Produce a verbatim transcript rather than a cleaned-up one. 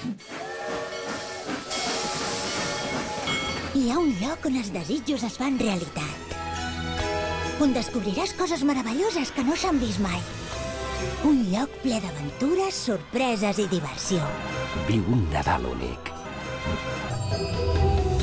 Hi ha un lloc on els desitjos es fan realitat. On descobriràs coses meravelloses que no s'han vist mai. Un lloc ple d'aventures, sorpreses i diversió. Viu un Nadal únic.